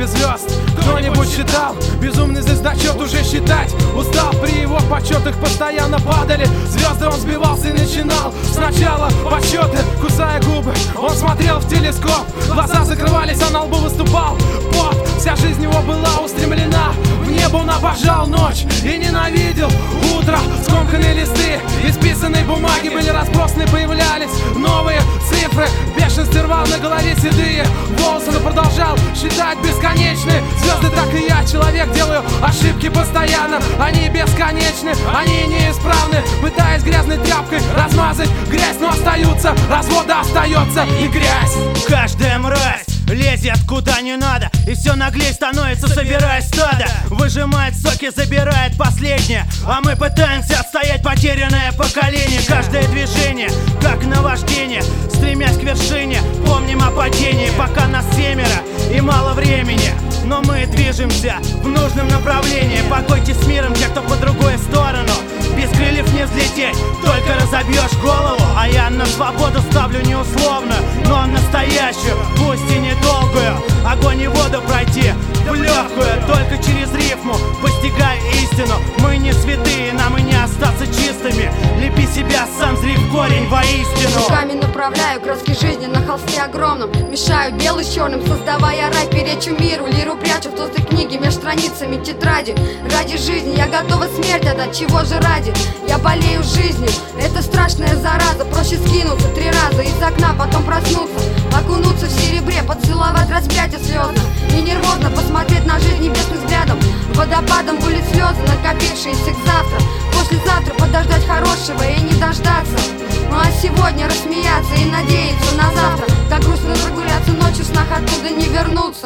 небе звезд. Кто-нибудь считал? Безумный звездочет уже считать устал. При его подсчетах постоянно падали звезды, он сбивался и начинал сначала подсчеты, кусая губы. Он смотрел в телескоп, глаза закрывались, а на лбу выступал пот. Вся жизнь его была устремлена в небо, он обожал ночь и ненавидел утро. Скомканные листы исписанной бумаги были разбросаны, появлялись новые цифры. В бешенстве рвал на голове седые волосы, но продолжал считать бесконечные звезды. Так и я, человек, делаю ошибки постоянно. Они бесконечны, они неисправны. Пытаясь грязной тряпкой размазать грязь, но остаются разводы, остается и грязь. Каждая мразь лезет куда не надо, и все наглей становится, собирая стадо. Выжимает соки, забирает последнее, а мы пытаемся отстоять потерянное поколение. Каждое движение, как наваждение, стремясь к вершине, помним о падении. Пока нас семеро и мало времени, но мы движемся в нужном направлении. Покойте с миром те, кто по другую сторону. Без крыльев не взлететь, только разобьешь голову. А я на свободу ставлю не условную, но настоящую, пусть и недолгую. Огонь и воду пройти в легкую, только через рифму постигая истину. Мы не святые, нам и не остаться чистыми. Лепи себя сам, зри в корень воистину. Руками направляю краски жизни на холсте огромном. Мешаю белый с черным, создавая рай, перечу миру. Лиру прячу в толстой книге меж страницами тетради. Ради жизни я готова смерть отдать, чего же ради? Я болею жизнью, это страшная зараза. Проще скинуться 3 раза из окна, потом проснуться, окунуться в серебре, поцеловать распятие слезно и нервозно посмотреть на жизнь небесным взглядом. Водопадом вылить слезы, накопившиеся к завтра. Послезавтра подождать хорошего и не дождаться. Ну а сегодня рассмеяться и надеяться на завтра. Так грустно прогуляться ночью, в снах оттуда не вернуться.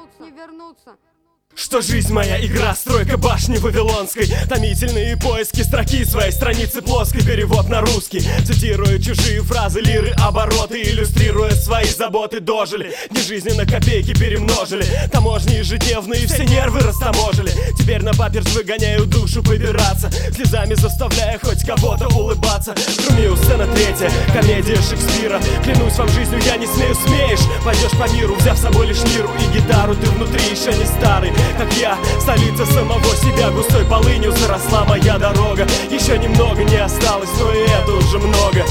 Что жизнь моя игра, стройка башни вавилонской. Томительные поиски строки своей страницы плоской. Перевод на русский, цитируя чужие фразы, лиры, обороты, иллюстрируя свои заботы. Дожили, дни жизни на копейки перемножили. Таможни ежедневные, все нервы растаможили. Теперь на паперс выгоняю душу побираться, слезами заставляя хоть кого-то улыбаться. Шумил, сцена 3, комедия Шекспира. Клянусь вам жизнью, я не смею, смеешь. Пойдешь по миру, взяв с собой лишь лиру и гитару. Ты внутри еще не старый, как я, столица самого себя. Густой полынью заросла моя дорога. Еще немного не осталось, но и это уже много.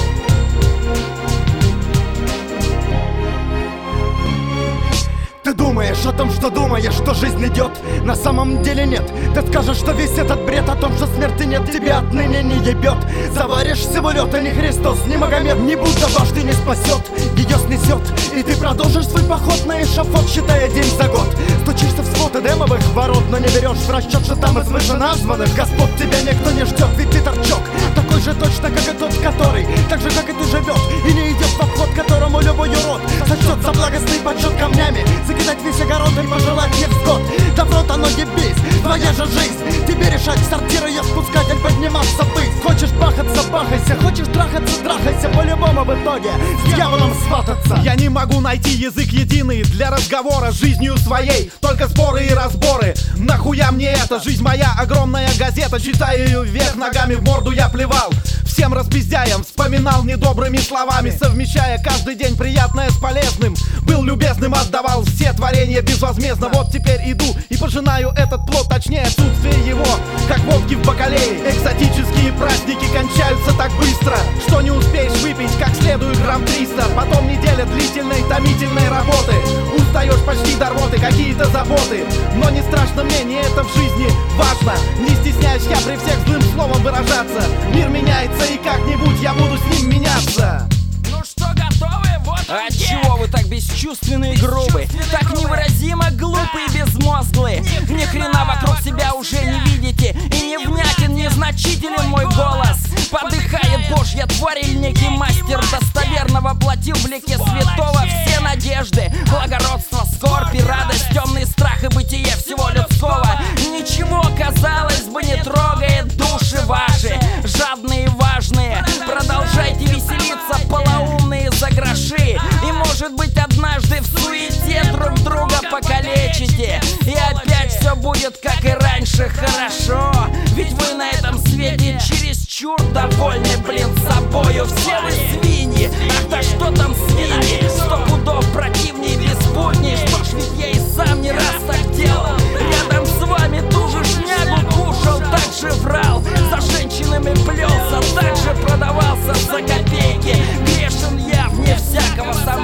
Ты думаешь о том, что думаешь, что жизнь идет. На самом деле нет. Ты скажешь, что весь этот бред о том, что смерти нет, тебя отныне не ебет. Заваришь всего лед, а не Христос, не Магомед, не Будда, вождь не спасет. Ее снесет, и ты продолжишь свой поход на эшафот, считая день за год. Стучишься в свод эдемовых ворот, но не берешь в расчет, что там из вышеназванных господ тебя никто не ждет. Ведь ты торчок, такой же точно, как и тот, который так же, как и ты, живет и не идет в обход, которому любой урод сочтет за благостный подсчет камнями. Закидать весь огород и пожелать невзгод. Добро-то ноги бись, твоя же жизнь. Тебе решать, в сортир ее спускать, а подниматься ввысь. Хочешь бахаться, бахайся, хочешь трахаться, трахайся. По-любому в итоге с дьяволом свататься. Я не могу найти язык единый для разговора с жизнью своей. Только споры и разборы. Нахуя мне это? Жизнь моя огромная газета. Читаю ее вверх ногами, в морду я плевал. Всем распиздяем, вспоминал недобрыми словами, совмещая каждый день приятное с полезным. Был любезным, отдавал все творения безвозмездно. Вот теперь иду и пожинаю этот плод, точнее отсутствие его, как водки в бакалее. Экзотические праздники кончаются так быстро, что не успеешь выпить как следует грамм 300. Потом неделя длительной, томительной работы. Устаешь почти до рвоты, какие-то заботы. Но не страшно мне, не это в жизни важно. Не стесняюсь я при всех злым словом выражаться. Мир меняется и как-нибудь я буду с ним меняться. Ну что, готовы? Вот он. Отчего вы так бесчувственны и грубы? Так невыразимо глупы и безмозглые. Ни хрена вокруг себя уже не видите. И не внятен, незначителен мой голос. Подыхает Божья тварь или некий мастер достоверно воплотил в лике святого все надежды, благородство, скорбь и радость, темный страх и бытие всего людского. Ничего, казалось бы, не трогает души ваши, жадные и важные. Продолжайте веселиться, полоумные за гроши. И может быть однажды в суете друг друга покалечите. И опять все будет как и раньше хорошо. Ведь вы на этом свете чересчур довольны, блин, собою. Все вы свиньи, ах да что там свиньи. плелся, также продавался за копейки. Грешен я, вне всякого сомнения.